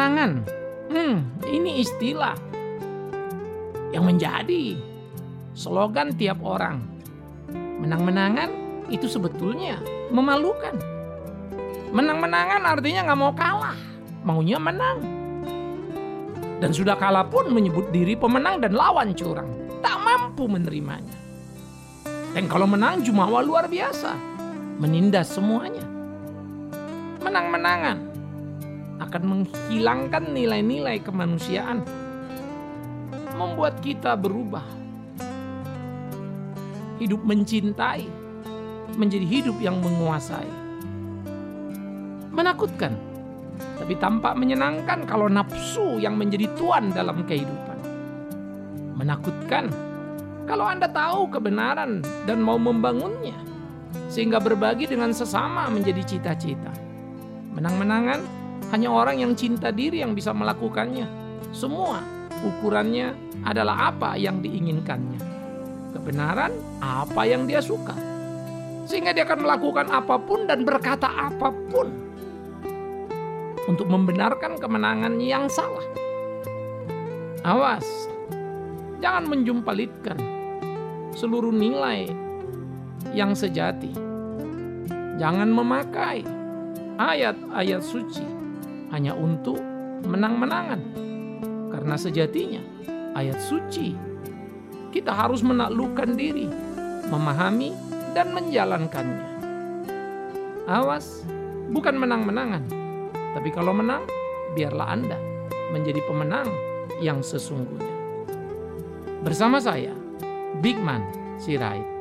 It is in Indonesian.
menang-menangan. Ini istilah yang menjadi slogan tiap orang. Menang-menangan itu sebetulnya memalukan. Menang-menangan artinya gak mau kalah, maunya menang. Dan sudah kalah pun menyebut diri pemenang dan lawan curang. Tak mampu menerimanya. Dan kalau menang jumawa luar biasa, menindas semuanya. Menang-menangan akan menghilangkan nilai-nilai kemanusiaan, membuat kita berubah. Hidup mencintai menjadi hidup yang menguasai. Menakutkan, tapi tampak menyenangkan kalau nafsu yang menjadi tuan dalam kehidupan. Menakutkan kalau Anda tahu kebenaran dan mau membangunnya, sehingga berbagi dengan sesama menjadi cita-cita. Menang-menangan hanya orang yang cinta diri yang bisa melakukannya. Semua ukurannya adalah apa yang diinginkannya. Kebenaran apa yang dia suka. Sehingga dia akan melakukan apapun dan berkata apapun untuk membenarkan kemenangan yang salah. Awas, jangan menjumpalitkan seluruh nilai yang sejati. Jangan memakai ayat-ayat suci hanya untuk menang-menangan. Karena sejatinya ayat suci kita harus menaklukkan diri, memahami dan menjalankannya. Awas, bukan menang-menangan. Tapi kalau menang, biarlah Anda menjadi pemenang yang sesungguhnya. Bersama saya, Bigman Sirait.